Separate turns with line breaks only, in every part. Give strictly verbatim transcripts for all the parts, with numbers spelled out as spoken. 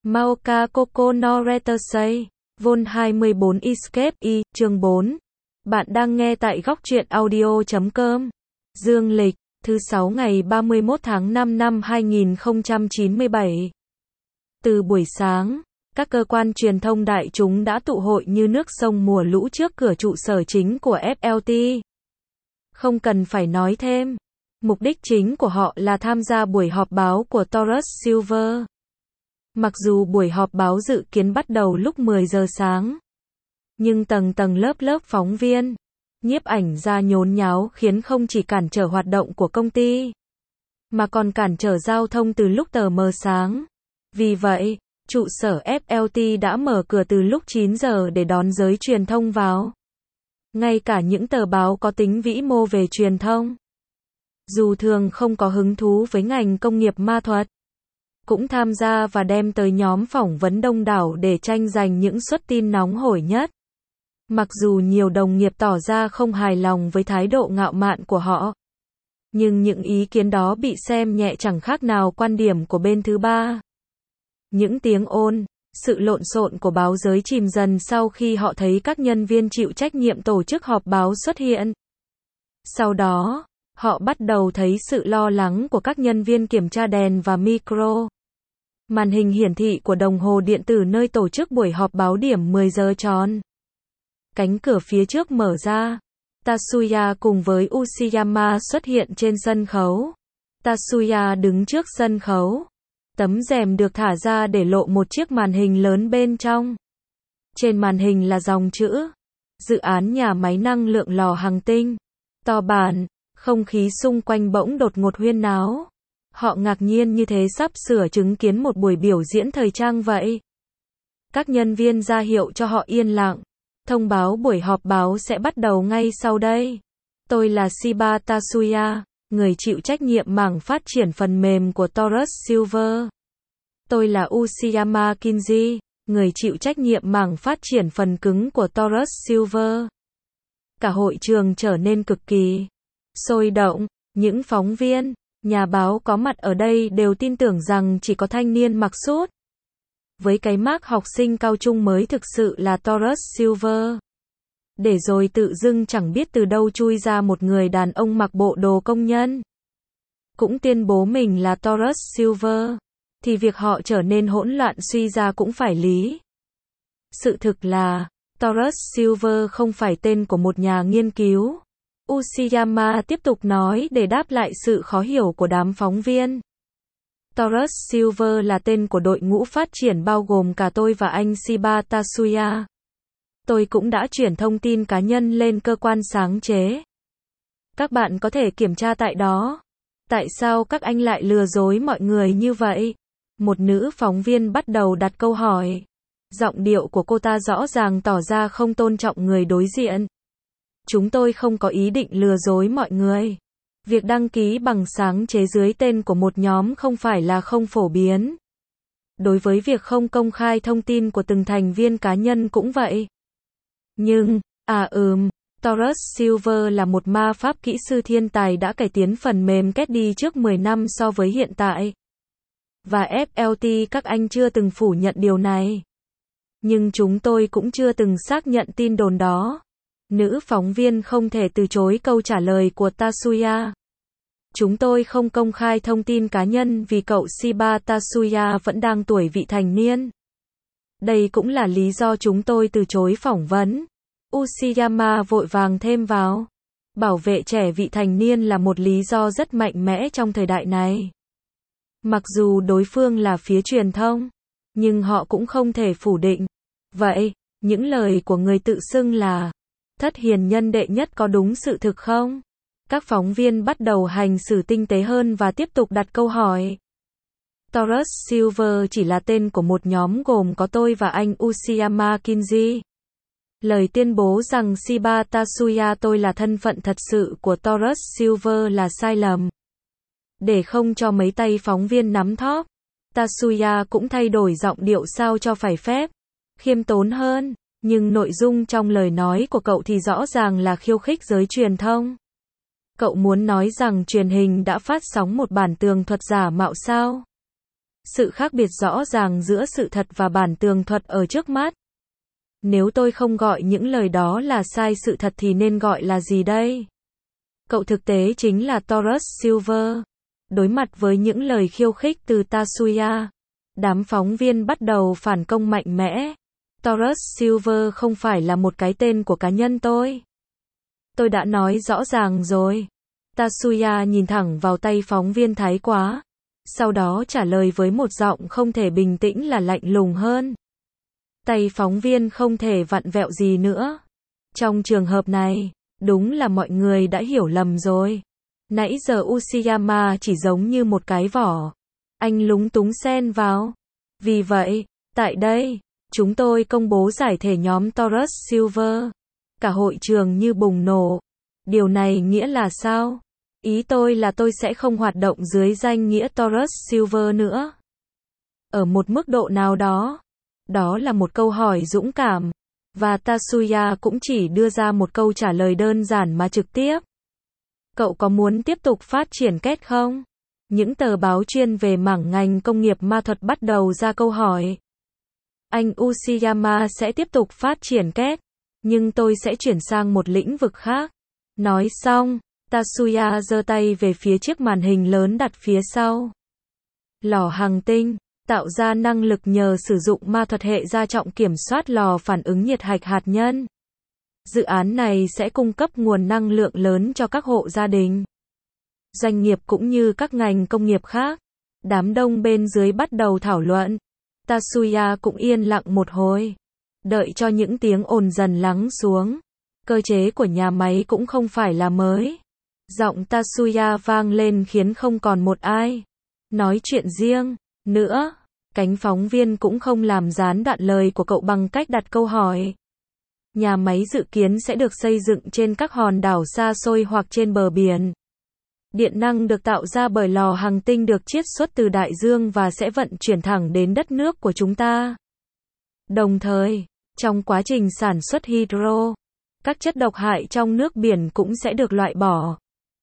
Maoka Koko no Retasei, Vol hai mươi bốn Escape y, chương bốn. Bạn đang nghe tại góc truyện audio chấm com. Dương lịch, thứ sáu ngày ba mươi mốt tháng năm năm hai nghìn không trăm chín mươi bảy. Từ buổi sáng, các cơ quan truyền thông đại chúng đã tụ hội như nước sông mùa lũ trước cửa trụ sở chính của ép lờ tê. Không cần phải nói thêm, mục đích chính của họ là tham gia buổi họp báo của Taurus Silver. Mặc dù buổi họp báo dự kiến bắt đầu lúc mười giờ sáng, nhưng tầng tầng lớp lớp phóng viên, nhiếp ảnh gia nhốn nháo khiến không chỉ cản trở hoạt động của công ty, mà còn cản trở giao thông từ lúc tờ mờ sáng. Vì vậy, trụ sở ép lờ tê đã mở cửa từ lúc chín giờ để đón giới truyền thông vào. Ngay cả những tờ báo có tính vĩ mô về truyền thông, dù thường không có hứng thú với ngành công nghiệp ma thuật, cũng tham gia và đem tới nhóm phỏng vấn đông đảo để tranh giành những suất tin nóng hổi nhất. Mặc dù nhiều đồng nghiệp tỏ ra không hài lòng với thái độ ngạo mạn của họ, nhưng những ý kiến đó bị xem nhẹ chẳng khác nào quan điểm của bên thứ ba. Những tiếng ồn, sự lộn xộn của báo giới chìm dần sau khi họ thấy các nhân viên chịu trách nhiệm tổ chức họp báo xuất hiện. Sau đó, họ bắt đầu thấy sự lo lắng của các nhân viên kiểm tra đèn và micro. Màn hình hiển thị của đồng hồ điện tử nơi tổ chức buổi họp báo điểm mười giờ tròn. Cánh cửa phía trước mở ra. Tatsuya cùng với Uchiyama xuất hiện trên sân khấu. Tatsuya đứng trước sân khấu. Tấm rèm được thả ra để lộ một chiếc màn hình lớn bên trong. Trên màn hình là dòng chữ: dự án nhà máy năng lượng lò hành tinh. To bản, không khí xung quanh bỗng đột ngột huyên náo. Họ ngạc nhiên như thế sắp sửa chứng kiến một buổi biểu diễn thời trang vậy. Các nhân viên ra hiệu cho họ yên lặng. Thông báo buổi họp báo sẽ bắt đầu ngay sau đây. Tôi là Shiba Tatsuya, người chịu trách nhiệm mảng phát triển phần mềm của Taurus Silver. Tôi là Uchiyama Kinji, người chịu trách nhiệm mảng phát triển phần cứng của Taurus Silver. Cả hội trường trở nên cực kỳ sôi động. Những phóng viên, nhà báo có mặt ở đây đều tin tưởng rằng chỉ có thanh niên mặc sút với cái mác học sinh cao trung mới thực sự là Taurus Silver. Để rồi tự dưng chẳng biết từ đâu chui ra một người đàn ông mặc bộ đồ công nhân, cũng tuyên bố mình là Taurus Silver, thì việc họ trở nên hỗn loạn suy ra cũng phải lý. Sự thực là, Taurus Silver không phải tên của một nhà nghiên cứu. Uchiyama tiếp tục nói để đáp lại sự khó hiểu của đám phóng viên. Taurus Silver là tên của đội ngũ phát triển bao gồm cả tôi và anh Shiba Tatsuya. Tôi cũng đã chuyển thông tin cá nhân lên cơ quan sáng chế. Các bạn có thể kiểm tra tại đó. Tại sao các anh lại lừa dối mọi người như vậy? Một nữ phóng viên bắt đầu đặt câu hỏi. Giọng điệu của cô ta rõ ràng tỏ ra không tôn trọng người đối diện. Chúng tôi không có ý định lừa dối mọi người. Việc đăng ký bằng sáng chế dưới tên của một nhóm không phải là không phổ biến. Đối với việc không công khai thông tin của từng thành viên cá nhân cũng vậy. Nhưng, à ừm, Taurus Silver là một ma pháp kỹ sư thiên tài đã cải tiến phần mềm Kedi trước mười năm so với hiện tại. Và ép lờ tê các anh chưa từng phủ nhận điều này. Nhưng chúng tôi cũng chưa từng xác nhận tin đồn đó. Nữ phóng viên không thể từ chối câu trả lời của Tatsuya. Chúng tôi không công khai thông tin cá nhân vì cậu Shiba Tatsuya vẫn đang tuổi vị thành niên. Đây cũng là lý do chúng tôi từ chối phỏng vấn. Uchiyama vội vàng thêm vào. Bảo vệ trẻ vị thành niên là một lý do rất mạnh mẽ trong thời đại này. Mặc dù đối phương là phía truyền thông, nhưng họ cũng không thể phủ định. Vậy, những lời của người tự xưng là thất hiền nhân đệ nhất có đúng sự thực không? Các phóng viên bắt đầu hành xử tinh tế hơn và tiếp tục đặt câu hỏi. Taurus Silver chỉ là tên của một nhóm gồm có tôi và anh Uchiyama Kinji. Lời tuyên bố rằng Shiba Tatsuya tôi là thân phận thật sự của Taurus Silver là sai lầm. Để không cho mấy tay phóng viên nắm thóp, Tatsuya cũng thay đổi giọng điệu sao cho phải phép, khiêm tốn hơn, nhưng nội dung trong lời nói của cậu thì rõ ràng là khiêu khích giới truyền thông. Cậu muốn nói rằng truyền hình đã phát sóng một bản tường thuật giả mạo sao? Sự khác biệt rõ ràng giữa sự thật và bản tường thuật ở trước mắt. Nếu tôi không gọi những lời đó là sai sự thật thì nên gọi là gì đây? Cậu thực tế chính là Taurus Silver. Đối mặt với những lời khiêu khích từ Tatsuya, đám phóng viên bắt đầu phản công mạnh mẽ. Taurus Silver không phải là một cái tên của cá nhân tôi. Tôi đã nói rõ ràng rồi. Tatsuya nhìn thẳng vào tay phóng viên thái quá. Sau đó trả lời với một giọng không thể bình tĩnh là lạnh lùng hơn. Tay phóng viên không thể vặn vẹo gì nữa. Trong trường hợp này, đúng là mọi người đã hiểu lầm rồi. Nãy giờ Uchiyama chỉ giống như một cái vỏ. Anh lúng túng xen vào. Vì vậy, tại đây, chúng tôi công bố giải thể nhóm Taurus Silver. Cả hội trường như bùng nổ. Điều này nghĩa là sao? Ý tôi là tôi sẽ không hoạt động dưới danh nghĩa Taurus Silver nữa. Ở một mức độ nào đó. Đó là một câu hỏi dũng cảm. Và Tatsuya cũng chỉ đưa ra một câu trả lời đơn giản mà trực tiếp. Cậu có muốn tiếp tục phát triển két không? Những tờ báo chuyên về mảng ngành công nghiệp ma thuật bắt đầu ra câu hỏi. Anh Uchiyama sẽ tiếp tục phát triển két, nhưng tôi sẽ chuyển sang một lĩnh vực khác. Nói xong, Tatsuya giơ tay về phía chiếc màn hình lớn đặt phía sau. Lò hành tinh, tạo ra năng lực nhờ sử dụng ma thuật hệ gia trọng kiểm soát lò phản ứng nhiệt hạch hạt nhân. Dự án này sẽ cung cấp nguồn năng lượng lớn cho các hộ gia đình, doanh nghiệp cũng như các ngành công nghiệp khác. Đám đông bên dưới bắt đầu thảo luận. Tatsuya cũng yên lặng một hồi. Đợi cho những tiếng ồn dần lắng xuống. Cơ chế của nhà máy cũng không phải là mới. Giọng Tatsuya vang lên khiến không còn một ai nói chuyện riêng nữa. Cánh phóng viên cũng không làm gián đoạn lời của cậu bằng cách đặt câu hỏi. Nhà máy dự kiến sẽ được xây dựng trên các hòn đảo xa xôi hoặc trên bờ biển. Điện năng được tạo ra bởi lò hành tinh được chiết xuất từ đại dương và sẽ vận chuyển thẳng đến đất nước của chúng ta. Đồng thời, trong quá trình sản xuất hydro, các chất độc hại trong nước biển cũng sẽ được loại bỏ,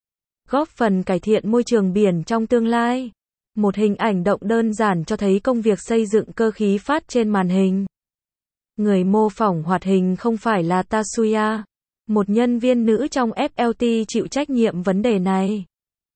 góp phần cải thiện môi trường biển trong tương lai. Một hình ảnh động đơn giản cho thấy công việc xây dựng cơ khí phát trên màn hình. Người mô phỏng hoạt hình không phải là Tatsuya, một nhân viên nữ trong ép lờ tê chịu trách nhiệm vấn đề này.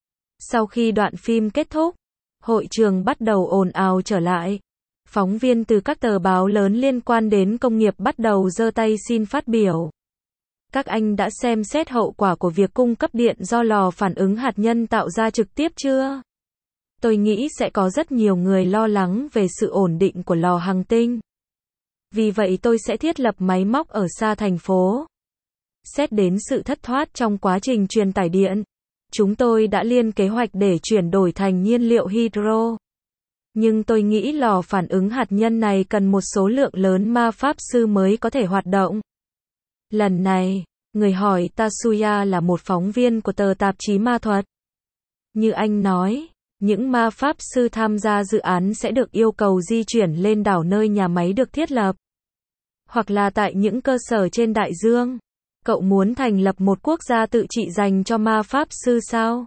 Sau khi đoạn phim kết thúc, hội trường bắt đầu ồn ào trở lại. Phóng viên từ các tờ báo lớn liên quan đến công nghiệp bắt đầu giơ tay xin phát biểu. Các anh đã xem xét hậu quả của việc cung cấp điện do lò phản ứng hạt nhân tạo ra trực tiếp chưa? Tôi nghĩ sẽ có rất nhiều người lo lắng về sự ổn định của lò hành tinh. Vì vậy tôi sẽ thiết lập máy móc ở xa thành phố. Xét đến sự thất thoát trong quá trình truyền tải điện, chúng tôi đã lên kế hoạch để chuyển đổi thành nhiên liệu hydro. Nhưng tôi nghĩ lò phản ứng hạt nhân này cần một số lượng lớn ma pháp sư mới có thể hoạt động. Lần này, người hỏi Tatsuya là một phóng viên của tờ tạp chí ma thuật. Như anh nói, những ma pháp sư tham gia dự án sẽ được yêu cầu di chuyển lên đảo nơi nhà máy được thiết lập. Hoặc là tại những cơ sở trên đại dương. Cậu muốn thành lập một quốc gia tự trị dành cho ma pháp sư sao?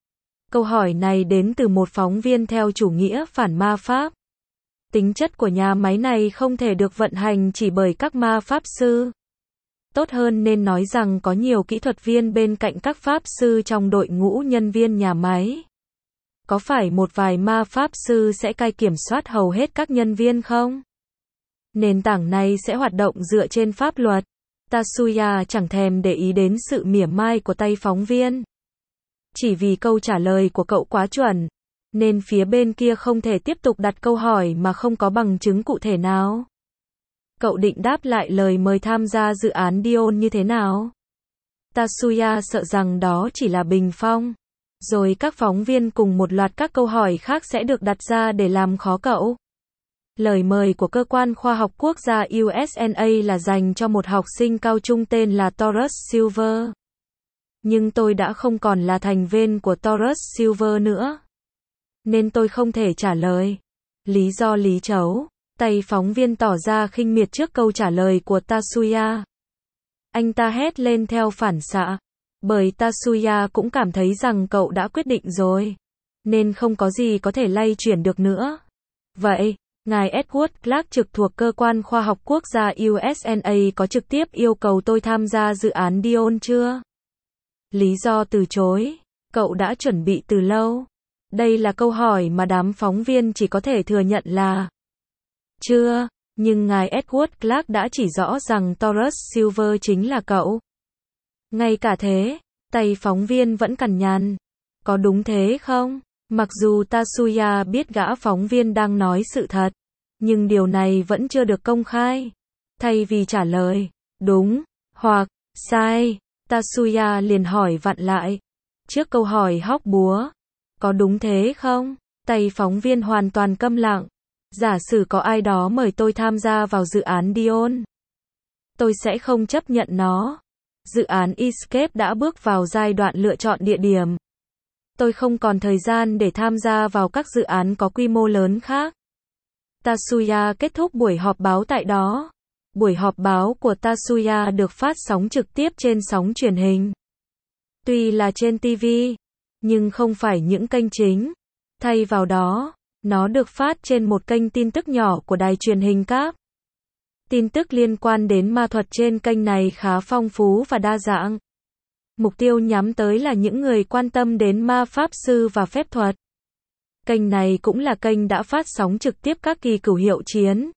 Câu hỏi này đến từ một phóng viên theo chủ nghĩa phản ma pháp. Tính chất của nhà máy này không thể được vận hành chỉ bởi các ma pháp sư. Tốt hơn nên nói rằng có nhiều kỹ thuật viên bên cạnh các pháp sư trong đội ngũ nhân viên nhà máy. Có phải một vài ma pháp sư sẽ cai kiểm soát hầu hết các nhân viên không? Nền tảng này sẽ hoạt động dựa trên pháp luật. Tatsuya chẳng thèm để ý đến sự mỉa mai của tay phóng viên. Chỉ vì câu trả lời của cậu quá chuẩn, nên phía bên kia không thể tiếp tục đặt câu hỏi mà không có bằng chứng cụ thể nào. Cậu định đáp lại lời mời tham gia dự án Dion như thế nào? Tatsuya sợ rằng đó chỉ là bình phong. Rồi các phóng viên cùng một loạt các câu hỏi khác sẽ được đặt ra để làm khó cậu. Lời mời của cơ quan khoa học quốc gia u ét en a là dành cho một học sinh cao trung tên là Taurus Silver. Nhưng tôi đã không còn là thành viên của Taurus Silver nữa. Nên tôi không thể trả lời. Lý do lý chấu. Tay phóng viên tỏ ra khinh miệt trước câu trả lời của Tatsuya. Anh ta hét lên theo phản xạ. Bởi Tatsuya cũng cảm thấy rằng cậu đã quyết định rồi. Nên không có gì có thể lay chuyển được nữa. Vậy, ngài Edward Clark trực thuộc Cơ quan Khoa học Quốc gia u ét en a có trực tiếp yêu cầu tôi tham gia dự án Dion chưa? Lý do từ chối, cậu đã chuẩn bị từ lâu. Đây là câu hỏi mà đám phóng viên chỉ có thể thừa nhận là chưa, nhưng ngài Edward Clark đã chỉ rõ rằng Taurus Silver chính là cậu. Ngay cả thế, tay phóng viên vẫn cằn nhằn. Có đúng thế không? Mặc dù Tatsuya biết gã phóng viên đang nói sự thật, nhưng điều này vẫn chưa được công khai. Thay vì trả lời, đúng, hoặc, sai, Tatsuya liền hỏi vặn lại. Trước câu hỏi hóc búa, có đúng thế không? Tay phóng viên hoàn toàn câm lặng. Giả sử có ai đó mời tôi tham gia vào dự án Dion, tôi sẽ không chấp nhận nó. Dự án Escape đã bước vào giai đoạn lựa chọn địa điểm. Tôi không còn thời gian để tham gia vào các dự án có quy mô lớn khác. Tatsuya kết thúc buổi họp báo tại đó. Buổi họp báo của Tatsuya được phát sóng trực tiếp trên sóng truyền hình. Tuy là trên ti vi, nhưng không phải những kênh chính. Thay vào đó, nó được phát trên một kênh tin tức nhỏ của đài truyền hình cáp. Tin tức liên quan đến ma thuật trên kênh này khá phong phú và đa dạng. Mục tiêu nhắm tới là những người quan tâm đến ma pháp sư và phép thuật. Kênh này cũng là kênh đã phát sóng trực tiếp các kỳ cửu hiệu chiến.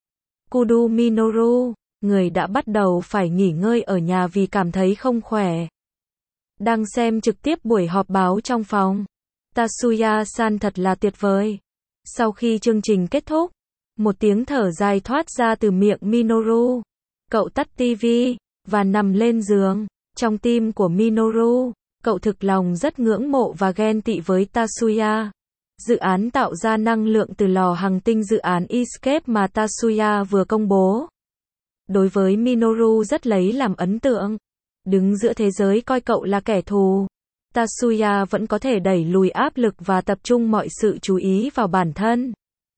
Kudu Minoru, người đã bắt đầu phải nghỉ ngơi ở nhà vì cảm thấy không khỏe, đang xem trực tiếp buổi họp báo trong phòng. Tatsuya-san thật là tuyệt vời. Sau khi chương trình kết thúc, một tiếng thở dài thoát ra từ miệng Minoru. Cậu tắt ti vi và nằm lên giường. Trong tim của Minoru, cậu thực lòng rất ngưỡng mộ và ghen tị với Tatsuya. Dự án tạo ra năng lượng từ lò hành tinh, dự án Escape mà Tatsuya vừa công bố, đối với Minoru rất lấy làm ấn tượng. Đứng giữa thế giới coi cậu là kẻ thù, Tatsuya vẫn có thể đẩy lùi áp lực và tập trung mọi sự chú ý vào bản thân.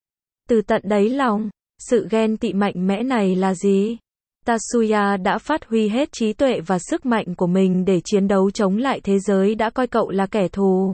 Từ tận đáy lòng, sự ghen tị mạnh mẽ này là gì? Tatsuya đã phát huy hết trí tuệ và sức mạnh của mình để chiến đấu chống lại thế giới đã coi cậu là kẻ thù.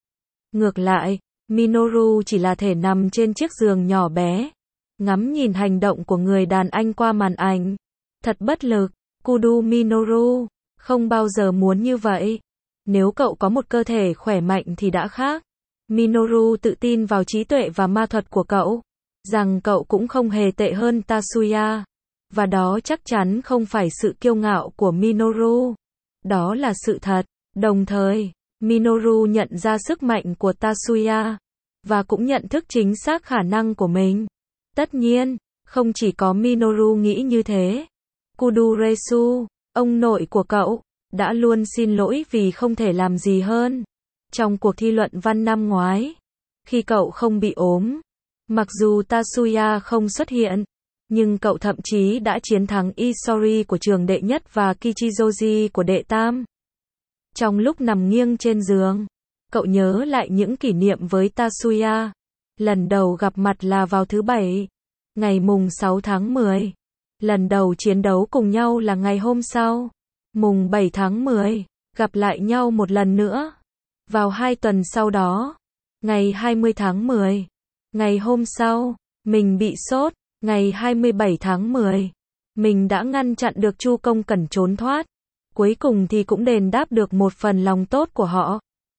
Ngược lại, Minoru chỉ là thể nằm trên chiếc giường nhỏ bé, ngắm nhìn hành động của người đàn anh qua màn ảnh. Thật bất lực, Kudu Minoru không bao giờ muốn như vậy. Nếu cậu có một cơ thể khỏe mạnh thì đã khác. Minoru tự tin vào trí tuệ và ma thuật của cậu, rằng cậu cũng không hề tệ hơn Tatsuya. Và đó chắc chắn không phải sự kiêu ngạo của Minoru. Đó là sự thật. Đồng thời, Minoru nhận ra sức mạnh của Tatsuya, và cũng nhận thức chính xác khả năng của mình. Tất nhiên, không chỉ có Minoru nghĩ như thế. Kuduresu, ông nội của cậu, đã luôn xin lỗi vì không thể làm gì hơn. Trong cuộc thi luận văn năm ngoái, khi cậu không bị ốm, mặc dù Tatsuya không xuất hiện, nhưng cậu thậm chí đã chiến thắng Isori của trường đệ nhất và Kichijoji của đệ tam. Trong lúc nằm nghiêng trên giường, cậu nhớ lại những kỷ niệm với Tatsuya. Lần đầu gặp mặt là vào thứ Bảy, ngày mùng sáu tháng mười. Lần đầu chiến đấu cùng nhau là ngày hôm sau, mùng bảy tháng mười. Gặp lại nhau một lần nữa vào hai tuần sau đó, ngày hai mươi tháng mười. Ngày hôm sau, mình bị sốt. Ngày hai mươi bảy tháng mười, mình đã ngăn chặn được Chu Công Cẩn trốn thoát. Cuối cùng thì cũng đền đáp được một phần lòng tốt của họ.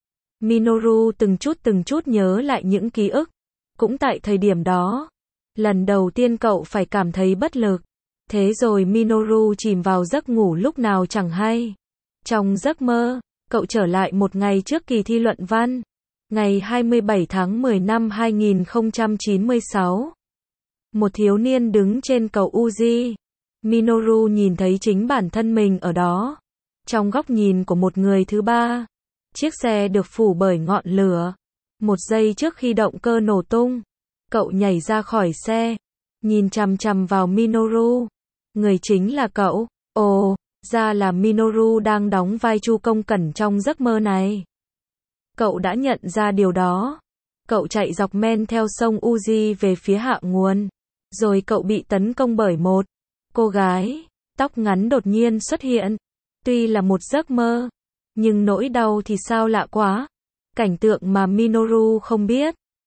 Minoru từng chút từng chút nhớ lại những ký ức. Cũng tại thời điểm đó, lần đầu tiên cậu phải cảm thấy bất lực. Thế rồi Minoru chìm vào giấc ngủ lúc nào chẳng hay. Trong giấc mơ, cậu trở lại một ngày trước kỳ thi luận văn. Ngày hai mươi bảy tháng mười năm hai nghìn không trăm chín mươi sáu. Một thiếu niên đứng trên cầu Uji. Minoru nhìn thấy chính bản thân mình ở đó, trong góc nhìn của một người thứ ba. Chiếc xe được phủ bởi ngọn lửa. Một giây trước khi động cơ nổ tung, cậu nhảy ra khỏi xe, nhìn chằm chằm vào Minoru. Người chính là cậu. Ồ, ra là Minoru đang đóng vai Chu Công Cẩn trong giấc mơ này. Cậu đã nhận ra điều đó. Cậu chạy dọc men theo sông Uji về phía hạ nguồn. Rồi cậu bị tấn công bởi một cô gái, tóc ngắn đột nhiên xuất hiện. Tuy là một giấc mơ, nhưng nỗi đau thì sao lạ quá. Cảnh tượng mà Minoru không biết,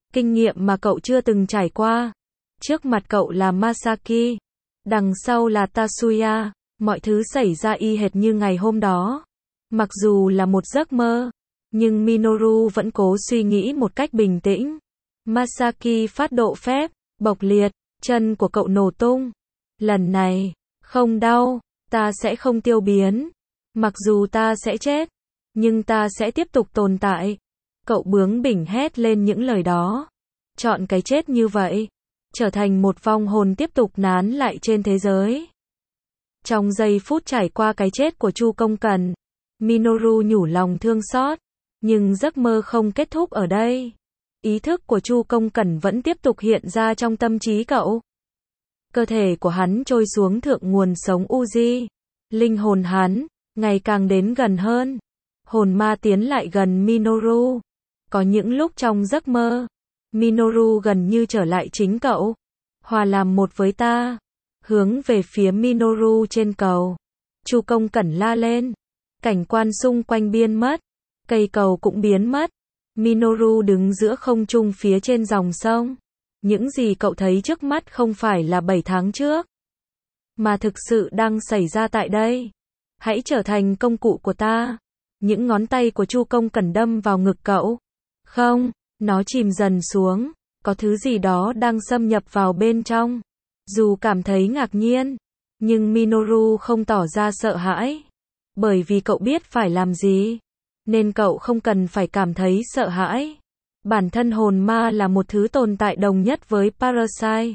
kinh nghiệm mà cậu chưa từng trải qua. Trước mặt cậu là Masaki, đằng sau là Tatsuya, mọi thứ xảy ra y hệt như ngày hôm đó. Mặc dù là một giấc mơ, nhưng Minoru vẫn cố suy nghĩ một cách bình tĩnh. Masaki phát độ phép, bộc liệt, chân của cậu nổ tung. Lần này, không đau, ta sẽ không tiêu biến. Mặc dù ta sẽ chết, nhưng ta sẽ tiếp tục tồn tại. Cậu bướng bỉnh hét lên những lời đó. Chọn cái chết như vậy, trở thành một vong hồn tiếp tục nán lại trên thế giới. Trong giây phút trải qua cái chết của Chu Công Cẩn, Minoru nhủ lòng thương xót, nhưng giấc mơ không kết thúc ở đây. Ý thức của Chu Công Cẩn vẫn tiếp tục hiện ra trong tâm trí cậu. Cơ thể của hắn trôi xuống thượng nguồn sống Uji. Linh hồn hắn, ngày càng đến gần hơn. Hồn ma tiến lại gần Minoru. Có những lúc trong giấc mơ, Minoru gần như trở lại chính cậu. Hòa làm một với ta. Hướng về phía Minoru trên cầu. Chu Công Cẩn la lên. Cảnh quan xung quanh biến mất. Cây cầu cũng biến mất. Minoru đứng giữa không trung phía trên dòng sông. Những gì cậu thấy trước mắt không phải là bảy tháng trước, mà thực sự đang xảy ra tại đây. Hãy trở thành công cụ của ta. Những ngón tay của Chu Công Cẩn đâm vào ngực cậu. Không, nó chìm dần xuống. Có thứ gì đó đang xâm nhập vào bên trong. Dù cảm thấy ngạc nhiên, nhưng Minoru không tỏ ra sợ hãi. Bởi vì cậu biết phải làm gì. Nên cậu không cần phải cảm thấy sợ hãi. Bản thân hồn ma là một thứ tồn tại đồng nhất với Parasite.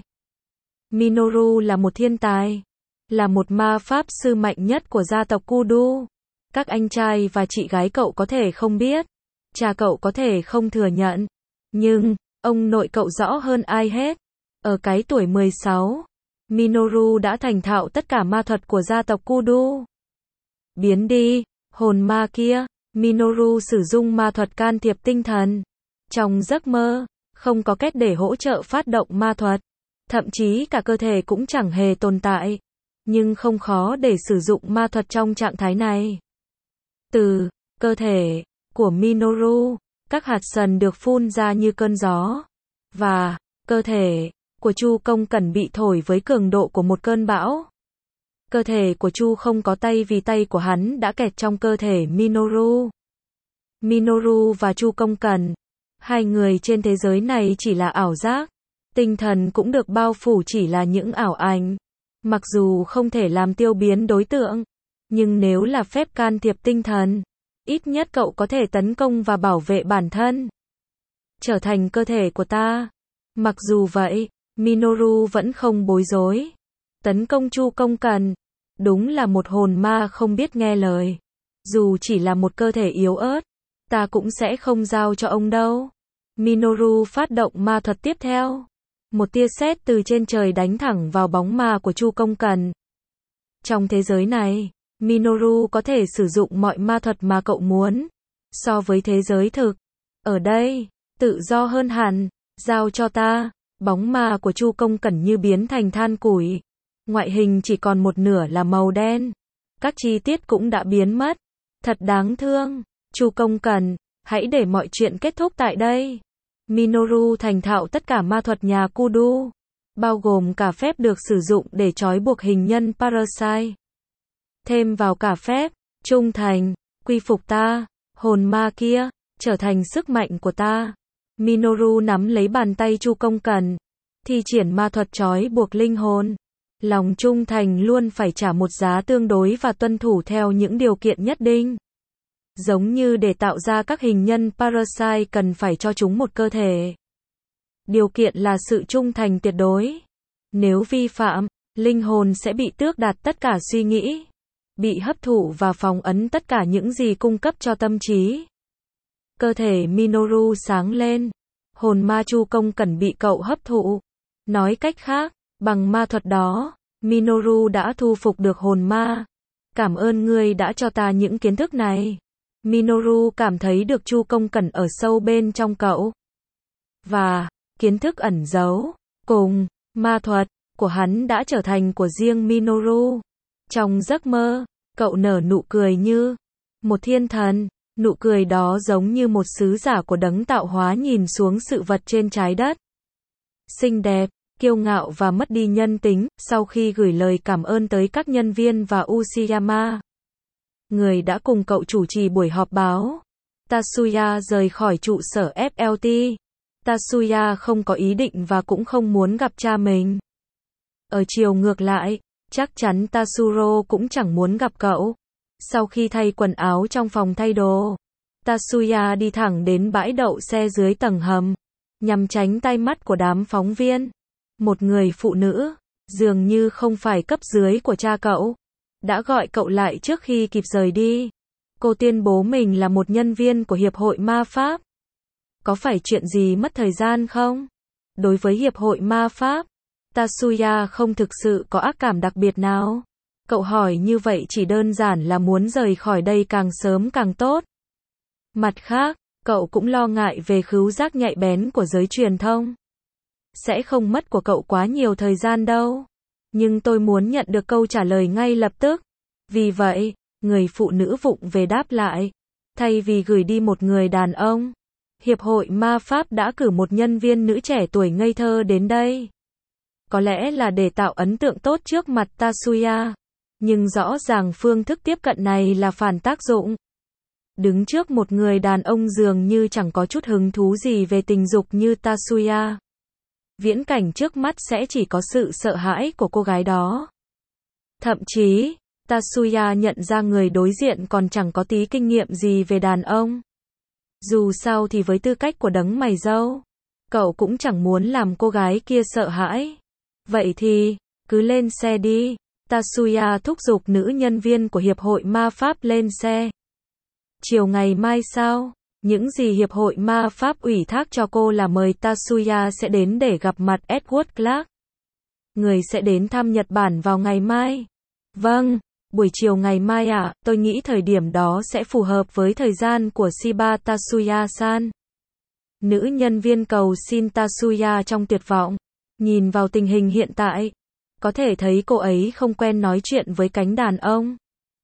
Minoru là một thiên tài. Là một ma pháp sư mạnh nhất của gia tộc Kudu. Các anh trai và chị gái cậu có thể không biết. Cha cậu có thể không thừa nhận. Nhưng, ông nội cậu rõ hơn ai hết. Ở cái tuổi mười sáu, Minoru đã thành thạo tất cả ma thuật của gia tộc Kudu. Biến đi, hồn ma kia. Minoru sử dụng ma thuật can thiệp tinh thần. Trong giấc mơ, không có cách để hỗ trợ phát động ma thuật. Thậm chí cả cơ thể cũng chẳng hề tồn tại. Nhưng không khó để sử dụng ma thuật trong trạng thái này. Từ cơ thể của Minoru, các hạt sần được phun ra như cơn gió. Và cơ thể của Chu Công Cẩn bị thổi với cường độ của một cơn bão. Cơ thể của Chu không có tay vì tay của hắn đã kẹt trong cơ thể Minoru. Minoru và Chu Công Cẩn, hai người trên thế giới này chỉ là ảo giác. Tinh thần cũng được bao phủ chỉ là những ảo ảnh. Mặc dù không thể làm tiêu biến đối tượng, nhưng nếu là phép can thiệp tinh thần, ít nhất cậu có thể tấn công và bảo vệ bản thân. Trở thành cơ thể của ta. Mặc dù vậy, Minoru vẫn không bối rối. Tấn công Chu Công Cẩn. Đúng là một hồn ma không biết nghe lời. Dù chỉ là một cơ thể yếu ớt, ta cũng sẽ không giao cho ông đâu. Minoru phát động ma thuật tiếp theo. Một tia sét từ trên trời đánh thẳng vào bóng ma của Chu Công Cẩn. Trong thế giới này, Minoru có thể sử dụng mọi ma thuật mà cậu muốn. So với thế giới thực, ở đây, tự do hơn hẳn. Giao cho ta. Bóng ma của Chu Công Cẩn như biến thành than củi. Ngoại hình chỉ còn một nửa là màu đen. Các chi tiết cũng đã biến mất. Thật đáng thương. Chu Công Cẩn, hãy để mọi chuyện kết thúc tại đây. Minoru thành thạo tất cả ma thuật nhà Kudu, bao gồm cả phép được sử dụng để trói buộc hình nhân Parasite. Thêm vào cả phép, trung thành, quy phục ta, hồn ma kia, trở thành sức mạnh của ta. Minoru nắm lấy bàn tay Chu Công Cẩn, thi triển ma thuật trói buộc linh hồn. Lòng trung thành luôn phải trả một giá tương đối và tuân thủ theo những điều kiện nhất định. Giống như để tạo ra các hình nhân Parasite cần phải cho chúng một cơ thể. Điều kiện là sự trung thành tuyệt đối. Nếu vi phạm, linh hồn sẽ bị tước đoạt tất cả suy nghĩ, bị hấp thụ và phóng ấn tất cả những gì cung cấp cho tâm trí. Cơ thể Minoru sáng lên. Hồn ma Chu Công Cẩn bị cậu hấp thụ. Nói cách khác, bằng ma thuật đó, Minoru đã thu phục được hồn ma. Cảm ơn ngươi đã cho ta những kiến thức này. Minoru cảm thấy được Chu Công Cẩn ở sâu bên trong cậu. Và, kiến thức ẩn giấu, cùng, ma thuật, của hắn đã trở thành của riêng Minoru. Trong giấc mơ, cậu nở nụ cười như một thiên thần. Nụ cười đó giống như một sứ giả của đấng tạo hóa nhìn xuống sự vật trên trái đất. Xinh đẹp, kiêu ngạo và mất đi nhân tính, sau khi gửi lời cảm ơn tới các nhân viên và Uchiyama, người đã cùng cậu chủ trì buổi họp báo, Tatsuya rời khỏi trụ sở ép lờ tê. Tatsuya không có ý định và cũng không muốn gặp cha mình. Ở chiều ngược lại, chắc chắn Tatsuro cũng chẳng muốn gặp cậu. Sau khi thay quần áo trong phòng thay đồ, Tatsuya đi thẳng đến bãi đậu xe dưới tầng hầm, nhằm tránh tai mắt của đám phóng viên. Một người phụ nữ, dường như không phải cấp dưới của cha cậu, đã gọi cậu lại trước khi kịp rời đi. Cô tuyên bố mình là một nhân viên của Hiệp hội Ma Pháp. Có phải chuyện gì mất thời gian không? Đối với Hiệp hội Ma Pháp, Tatsuya không thực sự có ác cảm đặc biệt nào. Cậu hỏi như vậy chỉ đơn giản là muốn rời khỏi đây càng sớm càng tốt. Mặt khác, cậu cũng lo ngại về khứu giác nhạy bén của giới truyền thông. Sẽ không mất của cậu quá nhiều thời gian đâu. Nhưng tôi muốn nhận được câu trả lời ngay lập tức. Vì vậy, người phụ nữ vụng về đáp lại. Thay vì gửi đi một người đàn ông, Hiệp hội Ma Pháp đã cử một nhân viên nữ trẻ tuổi ngây thơ đến đây. Có lẽ là để tạo ấn tượng tốt trước mặt Tatsuya. Nhưng rõ ràng phương thức tiếp cận này là phản tác dụng. Đứng trước một người đàn ông dường như chẳng có chút hứng thú gì về tình dục như Tatsuya, viễn cảnh trước mắt sẽ chỉ có sự sợ hãi của cô gái đó. Thậm chí, Tatsuya nhận ra người đối diện còn chẳng có tí kinh nghiệm gì về đàn ông. Dù sao thì với tư cách của đấng mày râu, cậu cũng chẳng muốn làm cô gái kia sợ hãi. Vậy thì, cứ lên xe đi. Tatsuya thúc giục nữ nhân viên của Hiệp hội Ma Pháp lên xe. Chiều ngày mai sao? Những gì Hiệp hội Ma Pháp ủy thác cho cô là mời Tatsuya sẽ đến để gặp mặt Edward Clark. Người sẽ đến thăm Nhật Bản vào ngày mai. Vâng, buổi chiều ngày mai ạ, à, tôi nghĩ thời điểm đó sẽ phù hợp với thời gian của Shiba Tatsuya-san. Nữ nhân viên cầu xin Tatsuya trong tuyệt vọng. Nhìn vào tình hình hiện tại, có thể thấy cô ấy không quen nói chuyện với cánh đàn ông.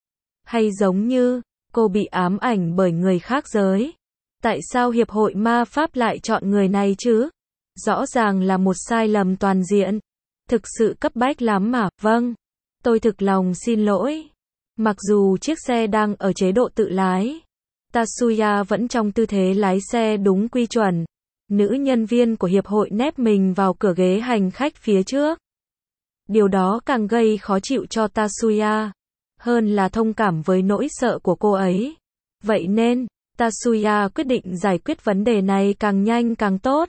Hay giống như, cô bị ám ảnh bởi người khác giới. Tại sao Hiệp hội Ma Pháp lại chọn người này chứ? Rõ ràng là một sai lầm toàn diện. Thực sự cấp bách lắm mà, vâng. Tôi thực lòng xin lỗi. Mặc dù chiếc xe đang ở chế độ tự lái, Tatsuya vẫn trong tư thế lái xe đúng quy chuẩn. Nữ nhân viên của hiệp hội nép mình vào cửa ghế hành khách phía trước. Điều đó càng gây khó chịu cho Tatsuya, hơn là thông cảm với nỗi sợ của cô ấy. Vậy nên, Tatsuya quyết định giải quyết vấn đề này càng nhanh càng tốt.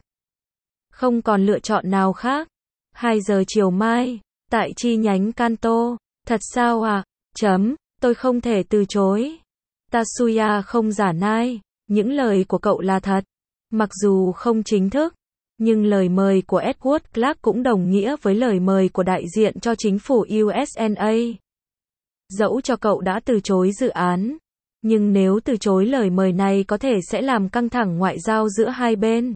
Không còn lựa chọn nào khác. hai giờ chiều mai, tại chi nhánh Kanto. Thật sao à? Chấm, tôi không thể từ chối. Tatsuya không giả nai, những lời của cậu là thật. Mặc dù không chính thức, nhưng lời mời của Edward Clark cũng đồng nghĩa với lời mời của đại diện cho chính phủ u ét a. Dẫu cho cậu đã từ chối dự án, nhưng nếu từ chối lời mời này có thể sẽ làm căng thẳng ngoại giao giữa hai bên.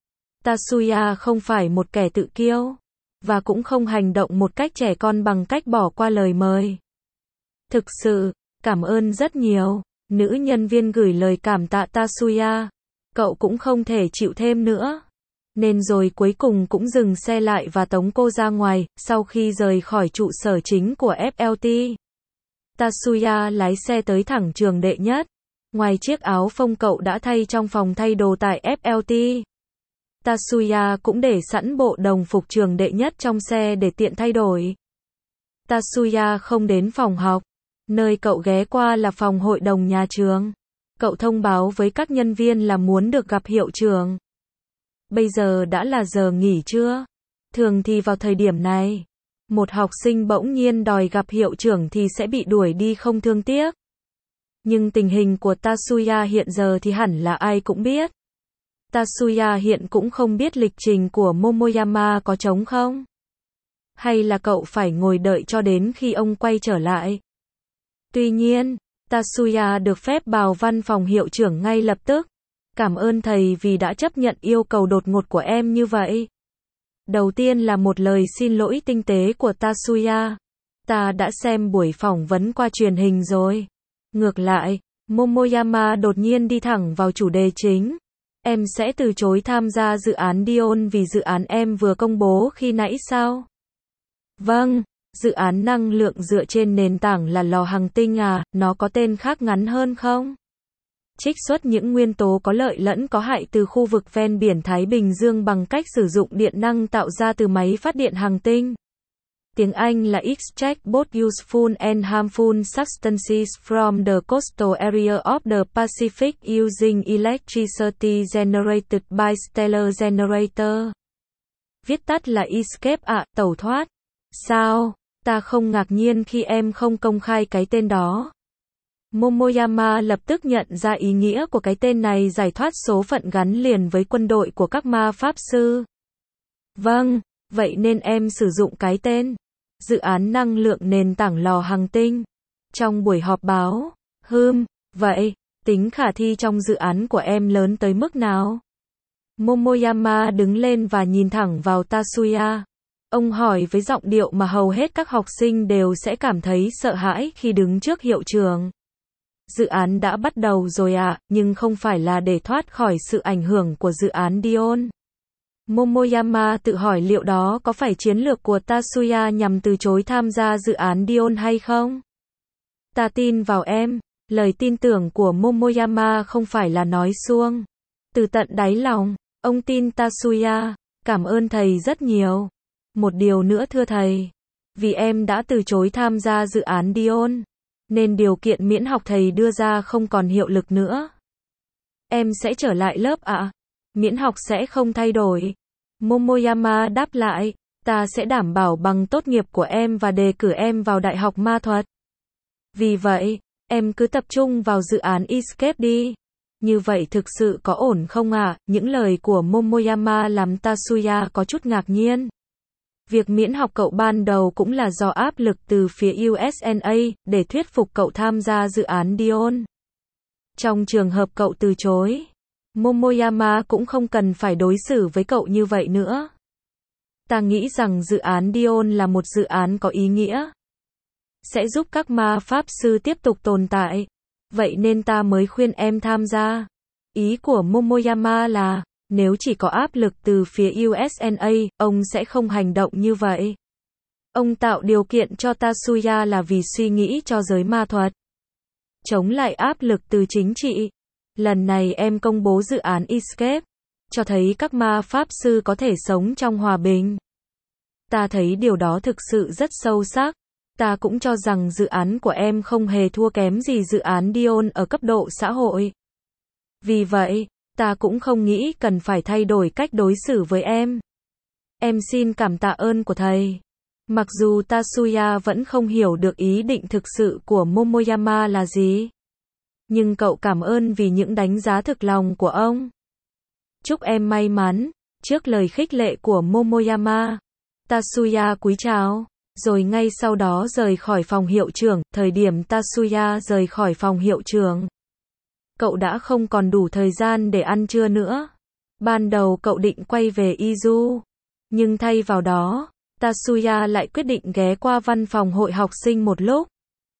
Tatsuya không phải một kẻ tự kiêu, và cũng không hành động một cách trẻ con bằng cách bỏ qua lời mời. Thực sự, cảm ơn rất nhiều. Nữ nhân viên gửi lời cảm tạ Tatsuya. Cậu cũng không thể chịu thêm nữa. Nên rồi cuối cùng cũng dừng xe lại và tống cô ra ngoài, sau khi rời khỏi trụ sở chính của ép lờ tê. Tatsuya lái xe tới thẳng trường đệ nhất. Ngoài chiếc áo phông cậu đã thay trong phòng thay đồ tại ép lờ tê, Tatsuya cũng để sẵn bộ đồng phục trường đệ nhất trong xe để tiện thay đổi. Tatsuya không đến phòng học. Nơi cậu ghé qua là phòng hội đồng nhà trường. Cậu thông báo với các nhân viên là muốn được gặp hiệu trưởng. Bây giờ đã là giờ nghỉ trưa. Thường thì vào thời điểm này, một học sinh bỗng nhiên đòi gặp hiệu trưởng thì sẽ bị đuổi đi không thương tiếc. Nhưng tình hình của Tatsuya hiện giờ thì hẳn là ai cũng biết. Tatsuya hiện cũng không biết lịch trình của Momoyama có trống không? Hay là cậu phải ngồi đợi cho đến khi ông quay trở lại? Tuy nhiên, Tatsuya được phép vào văn phòng hiệu trưởng ngay lập tức. Cảm ơn thầy vì đã chấp nhận yêu cầu đột ngột của em như vậy. Đầu tiên là một lời xin lỗi tinh tế của Tatsuya. Ta đã xem buổi phỏng vấn qua truyền hình rồi. Ngược lại, Momoyama đột nhiên đi thẳng vào chủ đề chính. Em sẽ từ chối tham gia dự án Dion vì dự án em vừa công bố khi nãy sao? Vâng, dự án năng lượng dựa trên nền tảng là lò hành tinh à, nó có tên khác ngắn hơn không? Trích xuất những nguyên tố có lợi lẫn có hại từ khu vực ven biển Thái Bình Dương bằng cách sử dụng điện năng tạo ra từ máy phát điện hành tinh. Tiếng Anh là extract both useful and harmful substances from the coastal area of the Pacific using electricity generated by stellar generator. Viết tắt là escape ạ, à, tẩu thoát. Sao? Ta không ngạc nhiên khi em không công khai cái tên đó. Momoyama lập tức nhận ra ý nghĩa của cái tên này giải thoát số phận gắn liền với quân đội của các ma pháp sư. Vâng, vậy nên em sử dụng cái tên dự án năng lượng nền tảng lò hành tinh. Trong buổi họp báo, hừm, vậy, tính khả thi trong dự án của em lớn tới mức nào? Momoyama đứng lên và nhìn thẳng vào Tatsuya. Ông hỏi với giọng điệu mà hầu hết các học sinh đều sẽ cảm thấy sợ hãi khi đứng trước hiệu trường. Dự án đã bắt đầu rồi ạ, à, nhưng không phải là để thoát khỏi sự ảnh hưởng của dự án Dion. Momoyama tự hỏi liệu đó có phải chiến lược của Tatsuya nhằm từ chối tham gia dự án Dion hay không? Ta tin vào em. Lời tin tưởng của Momoyama không phải là nói suông. Từ tận đáy lòng, ông tin Tatsuya. Cảm ơn thầy rất nhiều. Một điều nữa thưa thầy. Vì em đã từ chối tham gia dự án Dion, nên điều kiện miễn học thầy đưa ra không còn hiệu lực nữa. Em sẽ trở lại lớp ạ. À? Miễn học sẽ không thay đổi. Momoyama đáp lại, ta sẽ đảm bảo bằng tốt nghiệp của em và đề cử em vào Đại học Ma thuật. Vì vậy, em cứ tập trung vào dự án Escape đi. Như vậy thực sự có ổn không ạ? À? Những lời của Momoyama làm Tatsuya có chút ngạc nhiên. Việc miễn học cậu ban đầu cũng là do áp lực từ phía u ét en a, để thuyết phục cậu tham gia dự án Dion. Trong trường hợp cậu từ chối, Momoyama cũng không cần phải đối xử với cậu như vậy nữa. Ta nghĩ rằng dự án Dion là một dự án có ý nghĩa. Sẽ giúp các ma pháp sư tiếp tục tồn tại. Vậy nên ta mới khuyên em tham gia. Ý của Momoyama là, nếu chỉ có áp lực từ phía u ét en a, ông sẽ không hành động như vậy. Ông tạo điều kiện cho Tatsuya là vì suy nghĩ cho giới ma thuật. Chống lại áp lực từ chính trị. Lần này em công bố dự án Escape, cho thấy các ma pháp sư có thể sống trong hòa bình. Ta thấy điều đó thực sự rất sâu sắc. Ta cũng cho rằng dự án của em không hề thua kém gì dự án Dion ở cấp độ xã hội. Vì vậy, ta cũng không nghĩ cần phải thay đổi cách đối xử với em. Em xin cảm tạ ơn của thầy. Mặc dù Tatsuya vẫn không hiểu được ý định thực sự của Momoyama là gì, nhưng cậu cảm ơn vì những đánh giá thực lòng của ông. Chúc em may mắn. Trước lời khích lệ của Momoyama, Tatsuya cúi chào, rồi ngay sau đó rời khỏi phòng hiệu trưởng. Thời điểm Tatsuya rời khỏi phòng hiệu trưởng, cậu đã không còn đủ thời gian để ăn trưa nữa. Ban đầu cậu định quay về Izu, nhưng thay vào đó, Tatsuya lại quyết định ghé qua văn phòng hội học sinh một lúc.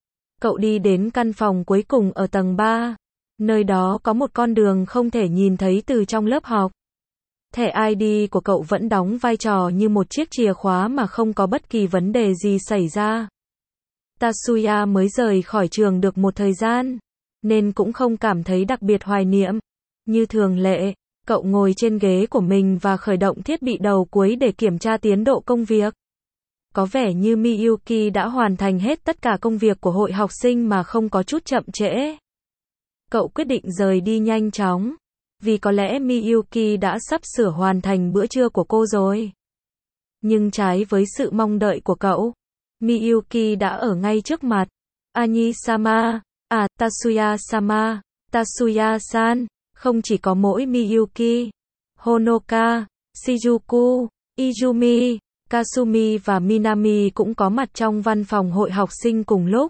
Cậu đi đến căn phòng cuối cùng ở tầng ba. Nơi đó có một con đường không thể nhìn thấy từ trong lớp học. Thẻ i đê của cậu vẫn đóng vai trò như một chiếc chìa khóa mà không có bất kỳ vấn đề gì xảy ra. Tatsuya mới rời khỏi trường được một thời gian, nên cũng không cảm thấy đặc biệt hoài niệm. Như thường lệ, cậu ngồi trên ghế của mình và khởi động thiết bị đầu cuối để kiểm tra tiến độ công việc. Có vẻ như Miyuki đã hoàn thành hết tất cả công việc của hội học sinh mà không có chút chậm trễ. Cậu quyết định rời đi nhanh chóng, vì có lẽ Miyuki đã sắp sửa hoàn thành bữa trưa của cô rồi. Nhưng trái với sự mong đợi của cậu, Miyuki đã ở ngay trước mặt. Anyi-sama, à Tatsuya-sama, Tatsuya-san, không chỉ có mỗi Miyuki, Honoka, Shizuku, Izumi, Kasumi và Minami cũng có mặt trong văn phòng hội học sinh cùng lúc.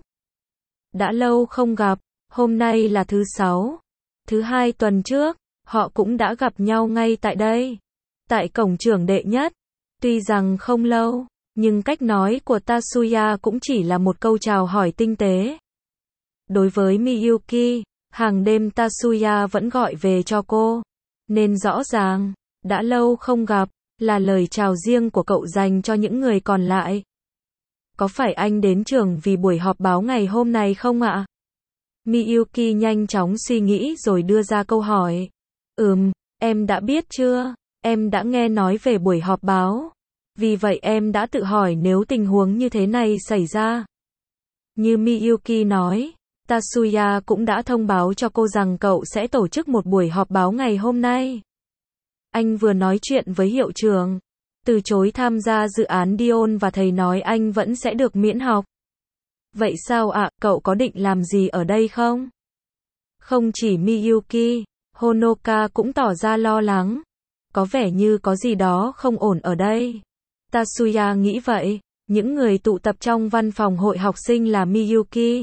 Đã lâu không gặp, hôm nay là thứ sáu. Thứ hai tuần trước, họ cũng đã gặp nhau ngay tại đây, tại cổng trường đệ nhất. Tuy rằng không lâu, nhưng cách nói của Tatsuya cũng chỉ là một câu chào hỏi tinh tế. Đối với Miyuki, Hàng đêm Tatsuya vẫn gọi về cho cô. Nên rõ ràng, đã lâu không gặp, là lời chào riêng của cậu dành cho những người còn lại. Có phải anh đến trường vì buổi họp báo ngày hôm nay không ạ? Miyuki nhanh chóng suy nghĩ rồi đưa ra câu hỏi. Ừm, em đã biết chưa? Em đã nghe nói về buổi họp báo. Vì vậy em đã tự hỏi nếu tình huống như thế này xảy ra. Như Miyuki nói, Tatsuya cũng đã thông báo cho cô rằng cậu sẽ tổ chức một buổi họp báo ngày hôm nay. Anh vừa nói chuyện với hiệu trưởng, từ chối tham gia dự án Dion và thầy nói anh vẫn sẽ được miễn học. Vậy sao ạ, cậu có định làm gì ở đây không? Không chỉ Miyuki, Honoka cũng tỏ ra lo lắng. Có vẻ như có gì đó không ổn ở đây. Tatsuya nghĩ vậy. Những người tụ tập trong văn phòng hội học sinh là Miyuki,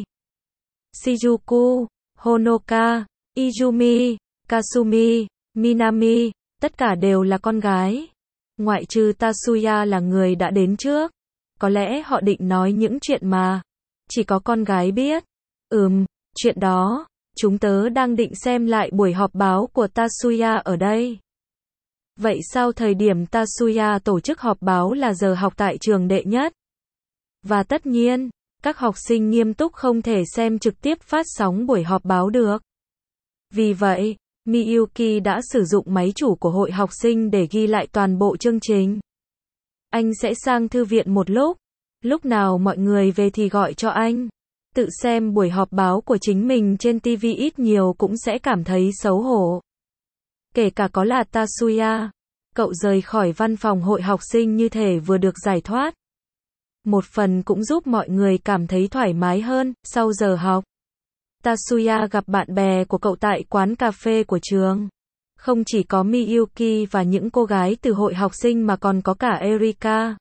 Shizuku, Honoka, Izumi, Kasumi, Minami, tất cả đều là con gái. Ngoại trừ Tatsuya là người đã đến trước. Có lẽ họ định nói những chuyện mà chỉ có con gái biết. Ừm, chuyện đó, chúng tớ đang định xem lại buổi họp báo của Tatsuya ở đây. Vậy sao thời điểm Tatsuya tổ chức họp báo là giờ học tại trường đệ nhất? Và tất nhiên, các học sinh nghiêm túc không thể xem trực tiếp phát sóng buổi họp báo được. Vì vậy, Miyuki đã sử dụng máy chủ của hội học sinh để ghi lại toàn bộ chương trình. Anh sẽ sang thư viện một lúc. Lúc nào mọi người về thì gọi cho anh. Tự xem buổi họp báo của chính mình trên ti vi ít nhiều cũng sẽ cảm thấy xấu hổ. Kể cả có là Tatsuya, cậu rời khỏi văn phòng hội học sinh như thể vừa được giải thoát. Một phần cũng giúp mọi người cảm thấy thoải mái hơn sau giờ học. Tatsuya gặp bạn bè của cậu tại quán cà phê của trường. Không chỉ có Miyuki và những cô gái từ hội học sinh mà còn có cả Erika,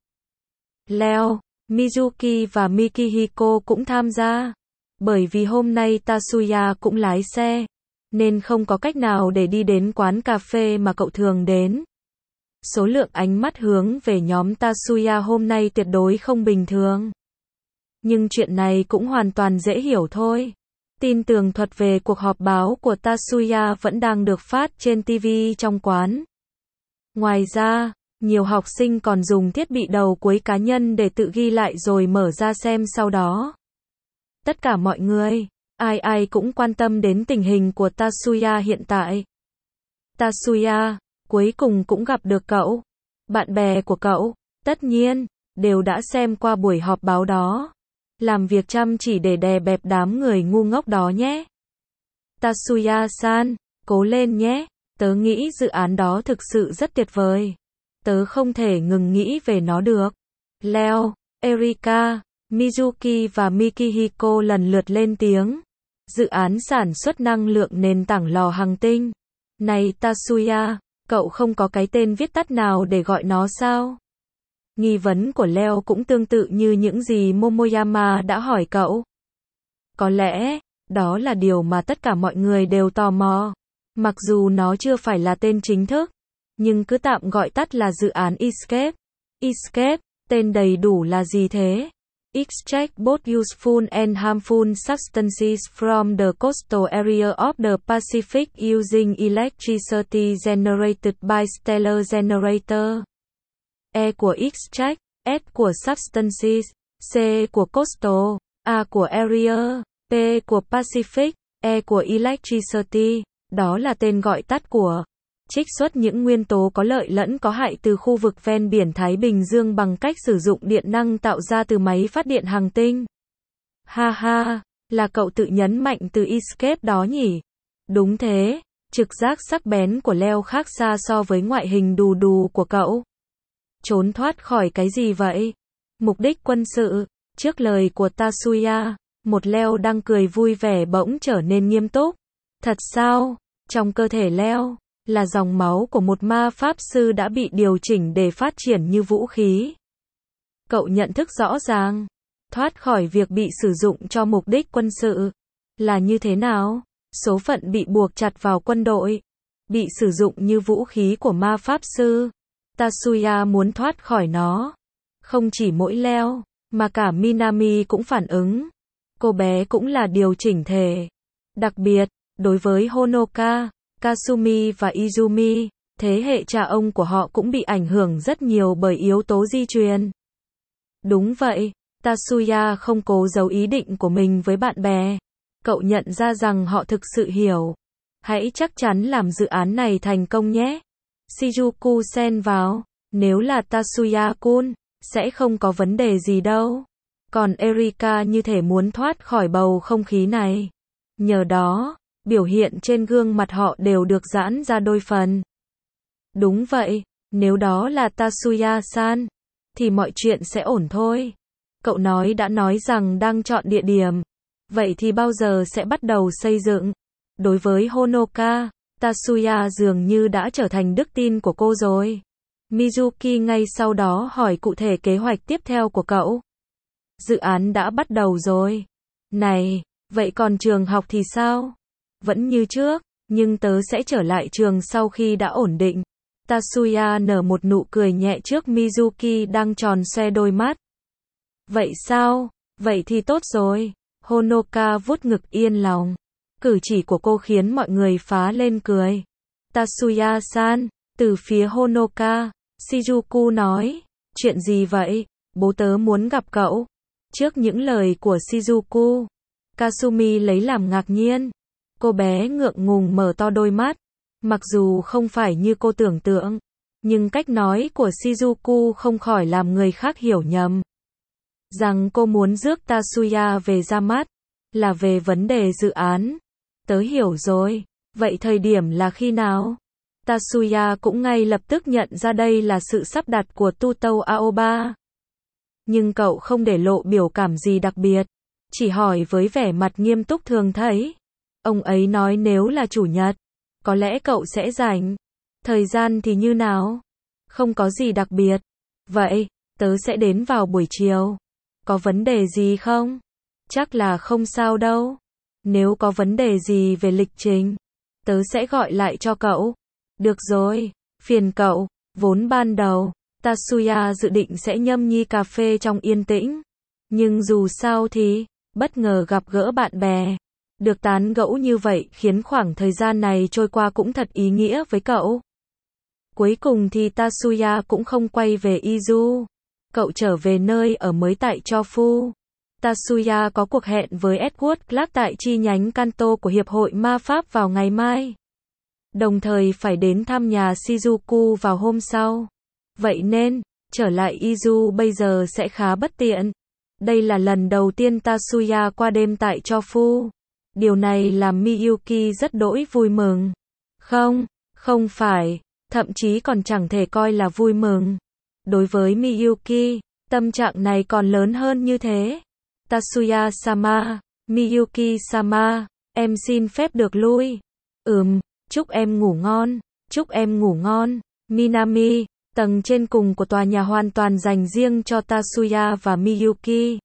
Leo, Mizuki và Mikihiko cũng tham gia. Bởi vì hôm nay Tatsuya cũng lái xe, nên không có cách nào để đi đến quán cà phê mà cậu thường đến. Số lượng ánh mắt hướng về nhóm Tatsuya hôm nay tuyệt đối không bình thường. Nhưng chuyện này cũng hoàn toàn dễ hiểu thôi. Tin tường thuật về cuộc họp báo của Tatsuya vẫn đang được phát trên ti vi trong quán. Ngoài ra, nhiều học sinh còn dùng thiết bị đầu cuối cá nhân để tự ghi lại rồi mở ra xem sau đó. Tất cả mọi người, ai ai cũng quan tâm đến tình hình của Tatsuya hiện tại. Tatsuya, cuối cùng cũng gặp được cậu. Bạn bè của cậu, tất nhiên, đều đã xem qua buổi họp báo đó. Làm việc chăm chỉ để đè bẹp đám người ngu ngốc đó nhé. Tatsuya-san, cố lên nhé. Tớ nghĩ dự án đó thực sự rất tuyệt vời. Tớ không thể ngừng nghĩ về nó được. Leo, Erika, Mizuki và Mikihiko lần lượt lên tiếng. Dự án sản xuất năng lượng nền tảng lò hành tinh. Này Tatsuya, cậu không có cái tên viết tắt nào để gọi nó sao? Nghi vấn của Leo cũng tương tự như những gì Momoyama đã hỏi cậu. Có lẽ, đó là điều mà tất cả mọi người đều tò mò. Mặc dù nó chưa phải là tên chính thức, nhưng cứ tạm gọi tắt là dự án Escape. Escape, tên đầy đủ là gì thế? Extract both useful and harmful substances from the coastal area of the Pacific using electricity generated by stellar generator. E của extract, S của substances, C của coastal, A của area, P của Pacific, E của electricity. Đó là tên gọi tắt của trích xuất những nguyên tố có lợi lẫn có hại từ khu vực ven biển Thái Bình Dương bằng cách sử dụng điện năng tạo ra từ máy phát điện hành tinh. Ha ha, là cậu tự nhấn mạnh từ escape đó nhỉ? Đúng thế, trực giác sắc bén của Leo khác xa so với ngoại hình đù đù của cậu. Trốn thoát khỏi cái gì vậy? Mục đích quân sự. Trước lời của Tatsuya, một Leo đang cười vui vẻ bỗng trở nên nghiêm túc. Thật sao? Trong cơ thể Leo là dòng máu của một ma pháp sư đã bị điều chỉnh để phát triển như vũ khí. Cậu nhận thức rõ ràng, thoát khỏi việc bị sử dụng cho mục đích quân sự là như thế nào? Số phận bị buộc chặt vào quân đội, bị sử dụng như vũ khí của ma pháp sư. Tatsuya muốn thoát khỏi nó. Không chỉ mỗi Leo, mà cả Minami cũng phản ứng. Cô bé cũng là điều chỉnh thể. Đặc biệt, Đối với Honoka, Kasumi và Izumi, thế hệ cha ông của họ cũng bị ảnh hưởng rất nhiều bởi yếu tố di truyền. Đúng vậy, Tatsuya không cố giấu ý định của mình với bạn bè. Cậu nhận ra rằng họ thực sự hiểu. Hãy chắc chắn làm dự án này thành công nhé. Shizuku xen vào. Nếu là Tatsuya-kun, sẽ không có vấn đề gì đâu. Còn Erika như thể muốn thoát khỏi bầu không khí này. Nhờ đó, biểu hiện trên gương mặt họ đều được giãn ra đôi phần. Đúng vậy, nếu đó là Tatsuya-san, thì mọi chuyện sẽ ổn thôi. Cậu nói đã nói rằng đang chọn địa điểm. Vậy thì bao giờ sẽ bắt đầu xây dựng? Đối với Honoka, Tatsuya dường như đã trở thành đức tin của cô rồi. Mizuki ngay sau đó hỏi cụ thể kế hoạch tiếp theo của cậu. Dự án đã bắt đầu rồi. Này, vậy còn trường học thì sao? Vẫn như trước, nhưng tớ sẽ trở lại trường sau khi đã ổn định. Tatsuya nở một nụ cười nhẹ trước Mizuki đang tròn xoe đôi mắt. Vậy sao? Vậy thì tốt rồi. Honoka vuốt ngực yên lòng. Cử chỉ của cô khiến mọi người phá lên cười. Tatsuya-san, từ phía Honoka, Shizuku nói, chuyện gì vậy? Bố tớ muốn gặp cậu. Trước những lời của Shizuku, Kasumi lấy làm ngạc nhiên. Cô bé ngượng ngùng mở to đôi mắt. Mặc dù không phải như cô tưởng tượng, nhưng cách nói của Shizuku không khỏi làm người khác hiểu nhầm. Rằng cô muốn rước Tatsuya về ra mắt, là về vấn đề dự án. Tớ hiểu rồi, vậy thời điểm là khi nào? Tatsuya cũng ngay lập tức nhận ra đây là sự sắp đặt của Tutou Aoba. Nhưng cậu không để lộ biểu cảm gì đặc biệt, chỉ hỏi với vẻ mặt nghiêm túc thường thấy. Ông ấy nói nếu là chủ nhật, có lẽ cậu sẽ rảnh. Thời gian thì như nào? Không có gì đặc biệt. Vậy, tớ sẽ đến vào buổi chiều. Có vấn đề gì không? Chắc là không sao đâu. Nếu có vấn đề gì về lịch trình, tớ sẽ gọi lại cho cậu. Được rồi, phiền cậu. Vốn ban đầu, Tatsuya dự định sẽ nhâm nhi cà phê trong yên tĩnh. Nhưng dù sao thì, bất ngờ gặp gỡ bạn bè. Được tán gẫu như vậy khiến khoảng thời gian này trôi qua cũng thật ý nghĩa với cậu. Cuối cùng thì Tatsuya cũng không quay về Izu. Cậu trở về nơi ở mới tại Chofu. Tatsuya có cuộc hẹn với Edward Clark tại chi nhánh Kanto của Hiệp hội Ma Pháp vào ngày mai. Đồng thời phải đến thăm nhà Shizuku vào hôm sau. Vậy nên, trở lại Izu bây giờ sẽ khá bất tiện. Đây là lần đầu tiên Tatsuya qua đêm tại Chofu. Điều này làm Miyuki rất đỗi vui mừng. Không, không phải, thậm chí còn chẳng thể coi là vui mừng. Đối với Miyuki, tâm trạng này còn lớn hơn như thế. Tatsuya-sama, Miyuki-sama, em xin phép được lui. Ừm, chúc em ngủ ngon, chúc em ngủ ngon. Minami, tầng trên cùng của tòa nhà hoàn toàn dành riêng cho Tatsuya và Miyuki.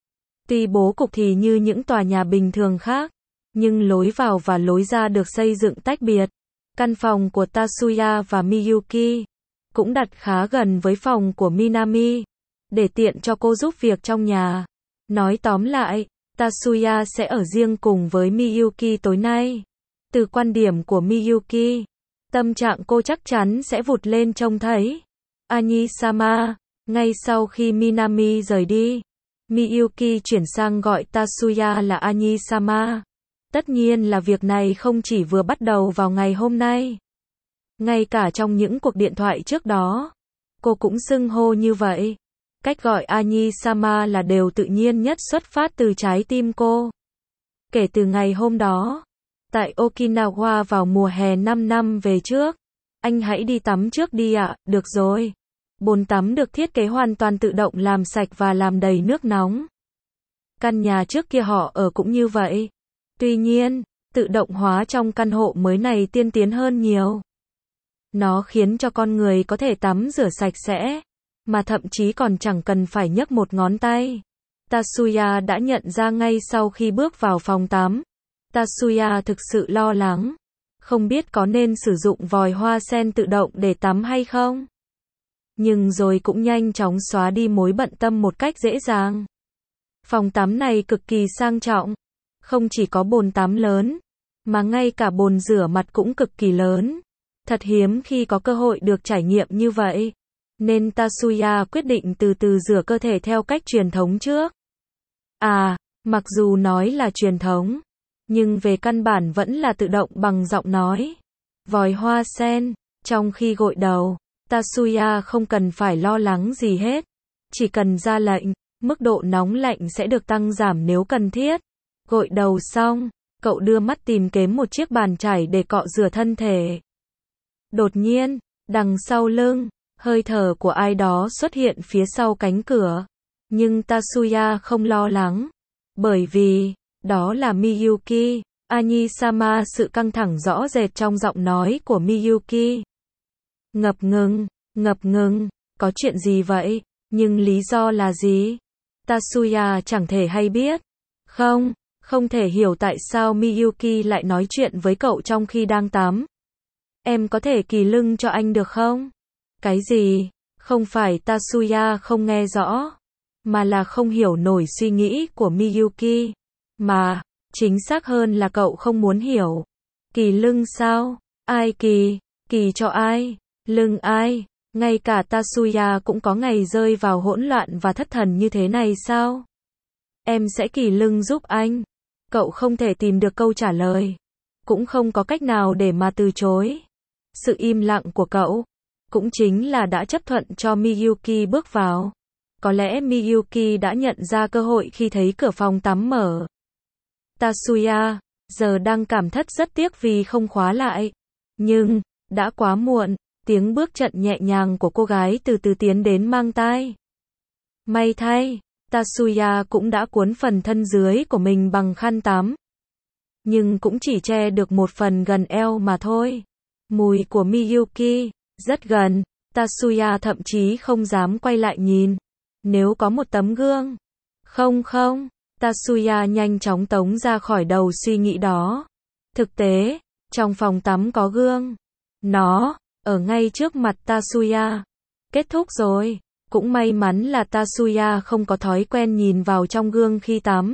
Tuy bố cục thì như những tòa nhà bình thường khác, nhưng lối vào và lối ra được xây dựng tách biệt. Căn phòng của Tatsuya và Miyuki cũng đặt khá gần với phòng của Minami, để tiện cho cô giúp việc trong nhà. Nói tóm lại, Tatsuya sẽ ở riêng cùng với Miyuki tối nay. Từ quan điểm của Miyuki, tâm trạng cô chắc chắn sẽ vụt lên trông thấy. Ani-sama, ngay sau khi Minami rời đi, Miyuki chuyển sang gọi Tatsuya là Ani-sama. Tất nhiên là việc này không chỉ vừa bắt đầu vào ngày hôm nay. Ngay cả trong những cuộc điện thoại trước đó, cô cũng xưng hô như vậy. Cách gọi Ani-sama là đều tự nhiên nhất xuất phát từ trái tim cô. Kể từ ngày hôm đó, tại Okinawa vào mùa hè năm năm về trước, anh hãy đi tắm trước đi ạ, à. Được rồi. Bồn tắm được thiết kế hoàn toàn tự động làm sạch và làm đầy nước nóng. Căn nhà trước kia họ ở cũng như vậy. Tuy nhiên, tự động hóa trong căn hộ mới này tiên tiến hơn nhiều. Nó khiến cho con người có thể tắm rửa sạch sẽ, mà thậm chí còn chẳng cần phải nhấc một ngón tay. Tatsuya đã nhận ra ngay sau khi bước vào phòng tắm. Tatsuya thực sự lo lắng, không biết có nên sử dụng vòi hoa sen tự động để tắm hay không. Nhưng rồi cũng nhanh chóng xóa đi mối bận tâm một cách dễ dàng. Phòng tắm này cực kỳ sang trọng, không chỉ có bồn tắm lớn, mà ngay cả bồn rửa mặt cũng cực kỳ lớn. Thật hiếm khi có cơ hội được trải nghiệm như vậy. Nên Tatsuya quyết định từ từ rửa cơ thể theo cách truyền thống trước. À, mặc dù nói là truyền thống, nhưng về căn bản vẫn là tự động bằng giọng nói. Vòi hoa sen, trong khi gội đầu, Tatsuya không cần phải lo lắng gì hết. Chỉ cần ra lệnh, mức độ nóng lạnh sẽ được tăng giảm nếu cần thiết. Gội đầu xong, cậu đưa mắt tìm kiếm một chiếc bàn chải để cọ rửa thân thể. Đột nhiên, đằng sau lưng, hơi thở của ai đó xuất hiện phía sau cánh cửa. Nhưng Tatsuya không lo lắng. Bởi vì, đó là Miyuki. Ani-sama, sự căng thẳng rõ rệt trong giọng nói của Miyuki. Ngập ngừng, ngập ngừng, có chuyện gì vậy? Nhưng lý do là gì? Tatsuya chẳng thể hay biết. Không, không thể hiểu tại sao Miyuki lại nói chuyện với cậu trong khi đang tắm. Em có thể kỳ lưng cho anh được không? Cái gì? Không phải Tatsuya không nghe rõ, mà là không hiểu nổi suy nghĩ của Miyuki. Mà, chính xác hơn là cậu không muốn hiểu. Kỳ lưng sao? Ai kỳ? Kỳ cho ai? Lưng ai? Ngay cả Tatsuya cũng có ngày rơi vào hỗn loạn và thất thần như thế này sao? Em sẽ kỳ lưng giúp anh. Cậu không thể tìm được câu trả lời. Cũng không có cách nào để mà từ chối. Sự im lặng của cậu cũng chính là đã chấp thuận cho Miyuki bước vào. Có lẽ Miyuki đã nhận ra cơ hội khi thấy cửa phòng tắm mở. Tatsuya giờ đang cảm thất rất tiếc vì không khóa lại. Nhưng, đã quá muộn, tiếng bước chân nhẹ nhàng của cô gái từ từ tiến đến mang tai. May thay, Tatsuya cũng đã cuốn phần thân dưới của mình bằng khăn tắm. Nhưng cũng chỉ che được một phần gần eo mà thôi. Mùi của Miyuki rất gần, Tatsuya thậm chí không dám quay lại nhìn. Nếu có một tấm gương. Không không, Tatsuya nhanh chóng tống ra khỏi đầu suy nghĩ đó. Thực tế, trong phòng tắm có gương. Nó, ở ngay trước mặt Tatsuya. Kết thúc rồi. Cũng may mắn là Tatsuya không có thói quen nhìn vào trong gương khi tắm.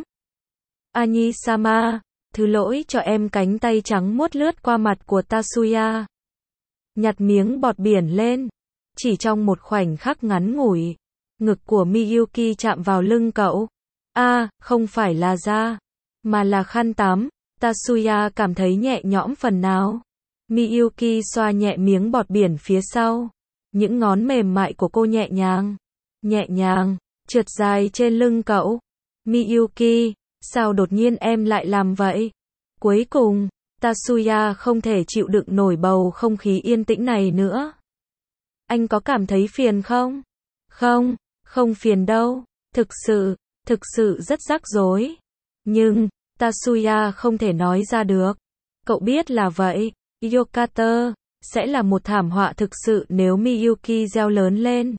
Ani-sama, thứ lỗi cho em. Cánh tay trắng muốt lướt qua mặt của Tatsuya. Nhặt miếng bọt biển lên. Chỉ trong một khoảnh khắc ngắn ngủi, ngực của Miyuki chạm vào lưng cậu. A, à, không phải là da, mà là khăn tắm. Tatsuya cảm thấy nhẹ nhõm phần nào. Miyuki xoa nhẹ miếng bọt biển phía sau. Những ngón mềm mại của cô nhẹ nhàng, nhẹ nhàng, trượt dài trên lưng cậu. Miyuki, sao đột nhiên em lại làm vậy? Cuối cùng, Tatsuya không thể chịu đựng nổi bầu không khí yên tĩnh này nữa. Anh có cảm thấy phiền không? Không, không phiền đâu. Thực sự, thực sự rất rắc rối. Nhưng, Tatsuya không thể nói ra được. Cậu biết là vậy, Yokata sẽ là một thảm họa thực sự nếu Miyuki reo lớn lên.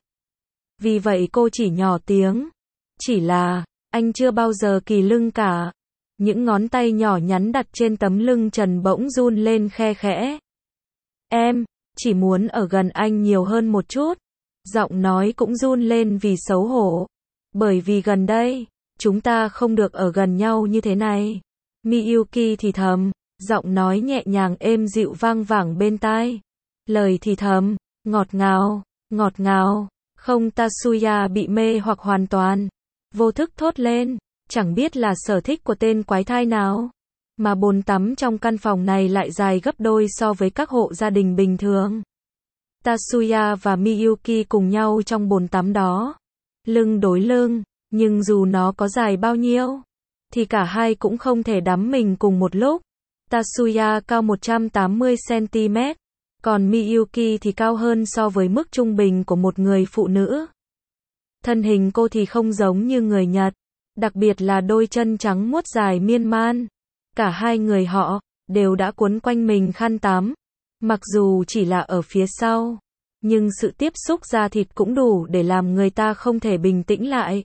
Vì vậy cô chỉ nhỏ tiếng. Chỉ là, anh chưa bao giờ kỳ lưng cả. Những ngón tay nhỏ nhắn đặt trên tấm lưng trần bỗng run lên khe khẽ. Em, chỉ muốn ở gần anh nhiều hơn một chút. Giọng nói cũng run lên vì xấu hổ. Bởi vì gần đây, chúng ta không được ở gần nhau như thế này. Miyuki thì thầm, giọng nói nhẹ nhàng êm dịu vang vẳng bên tai. Lời thì thầm, ngọt ngào, ngọt ngào. Không, Tatsuya bị mê hoặc hoàn toàn. Vô thức thốt lên, chẳng biết là sở thích của tên quái thai nào. Mà bồn tắm trong căn phòng này lại dài gấp đôi so với các hộ gia đình bình thường. Tatsuya và Miyuki cùng nhau trong bồn tắm đó. Lưng đối lưng, nhưng dù nó có dài bao nhiêu, thì cả hai cũng không thể đắm mình cùng một lúc. Tatsuya cao một trăm tám mươi xăng ti mét, còn Miyuki thì cao hơn so với mức trung bình của một người phụ nữ. Thân hình cô thì không giống như người Nhật, đặc biệt là đôi chân trắng muốt dài miên man. Cả hai người họ đều đã cuốn quanh mình khăn tắm, mặc dù chỉ là ở phía sau, nhưng sự tiếp xúc da thịt cũng đủ để làm người ta không thể bình tĩnh lại.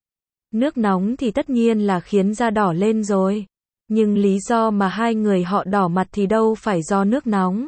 Nước nóng thì tất nhiên là khiến da đỏ lên rồi, nhưng lý do mà hai người họ đỏ mặt thì đâu phải do nước nóng.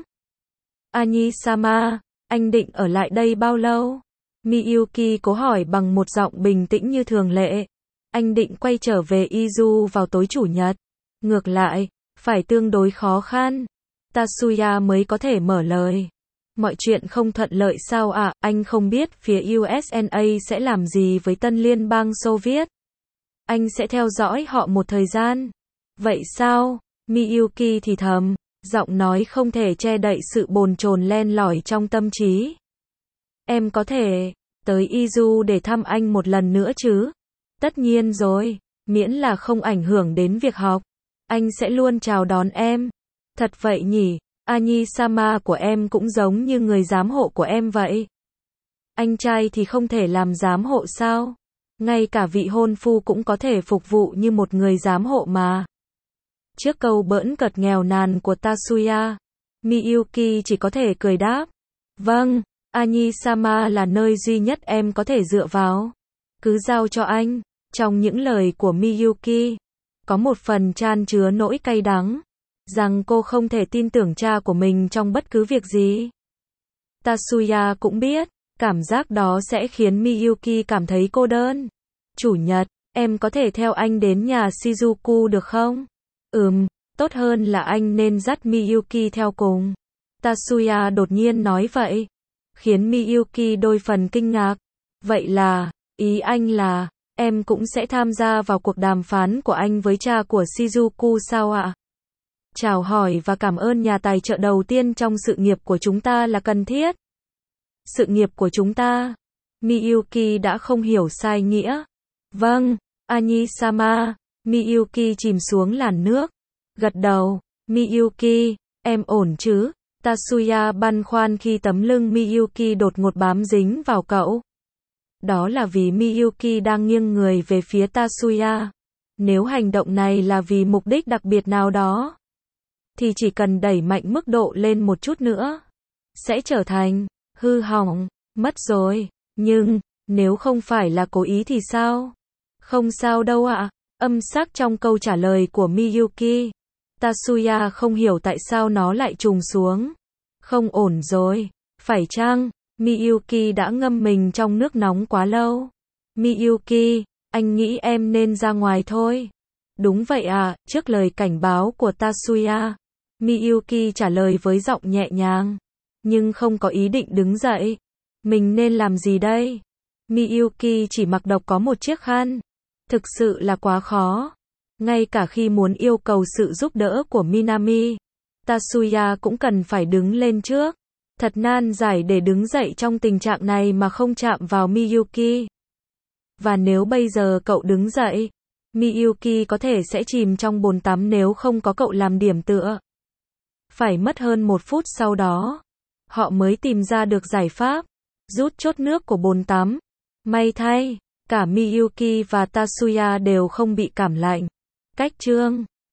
Ani-sama, anh định ở lại đây bao lâu? Miyuki cố hỏi bằng một giọng bình tĩnh như thường lệ. Anh định quay trở về Izu vào tối chủ nhật. Ngược lại, phải tương đối khó khăn. Tatsuya mới có thể mở lời. Mọi chuyện không thuận lợi sao ạ, à? Anh không biết phía u ét a sẽ làm gì với tân liên bang Xô Viết. Anh sẽ theo dõi họ một thời gian. Vậy sao? Miyuki thì thầm, giọng nói không thể che đậy sự bồn chồn len lỏi trong tâm trí. Em có thể tới Izu để thăm anh một lần nữa chứ? Tất nhiên rồi, miễn là không ảnh hưởng đến việc học. Anh sẽ luôn chào đón em. Thật vậy nhỉ, Anyi-sama của em cũng giống như người giám hộ của em vậy. Anh trai thì không thể làm giám hộ sao? Ngay cả vị hôn phu cũng có thể phục vụ như một người giám hộ mà. Trước câu bỡn cợt nghèo nàn của Tatsuya, Miyuki chỉ có thể cười đáp. Vâng, Anyi-sama là nơi duy nhất em có thể dựa vào. Cứ giao cho anh. Trong những lời của Miyuki, có một phần chan chứa nỗi cay đắng, rằng cô không thể tin tưởng cha của mình trong bất cứ việc gì. Tatsuya cũng biết, cảm giác đó sẽ khiến Miyuki cảm thấy cô đơn. Chủ nhật, em có thể theo anh đến nhà Shizuku được không? Ừm, tốt hơn là anh nên dắt Miyuki theo cùng. Tatsuya đột nhiên nói vậy, khiến Miyuki đôi phần kinh ngạc. Vậy là, ý anh là, em cũng sẽ tham gia vào cuộc đàm phán của anh với cha của Shizuku sao ạ? Chào hỏi và cảm ơn nhà tài trợ đầu tiên trong sự nghiệp của chúng ta là cần thiết. Sự nghiệp của chúng ta. Miyuki đã không hiểu sai nghĩa. Vâng, Anyi-sama. Miyuki chìm xuống làn nước. Gật đầu. Miyuki, em ổn chứ? Tatsuya băn khoăn khi tấm lưng Miyuki đột ngột bám dính vào cậu. Đó là vì Miyuki đang nghiêng người về phía Tatsuya. Nếu hành động này là vì mục đích đặc biệt nào đó, thì chỉ cần đẩy mạnh mức độ lên một chút nữa, sẽ trở thành hư hỏng, mất rồi. Nhưng, nếu không phải là cố ý thì sao? Không sao đâu ạ. Âm sắc trong câu trả lời của Miyuki. Tatsuya không hiểu tại sao nó lại trùng xuống. Không ổn rồi, phải chăng? Miyuki đã ngâm mình trong nước nóng quá lâu. Miyuki, anh nghĩ em nên ra ngoài thôi. Đúng vậy à, trước lời cảnh báo của Tatsuya, Miyuki trả lời với giọng nhẹ nhàng, nhưng không có ý định đứng dậy. Mình nên làm gì đây? Miyuki chỉ mặc độc có một chiếc khăn. Thực sự là quá khó. Ngay cả khi muốn yêu cầu sự giúp đỡ của Minami, Tatsuya cũng cần phải đứng lên trước. Thật nan giải để đứng dậy trong tình trạng này mà không chạm vào Miyuki. Và nếu bây giờ cậu đứng dậy, Miyuki có thể sẽ chìm trong bồn tắm nếu không có cậu làm điểm tựa. Phải mất hơn một phút sau đó, họ mới tìm ra được giải pháp, rút chốt nước của bồn tắm. May thay, cả Miyuki và Tatsuya đều không bị cảm lạnh. Cách chương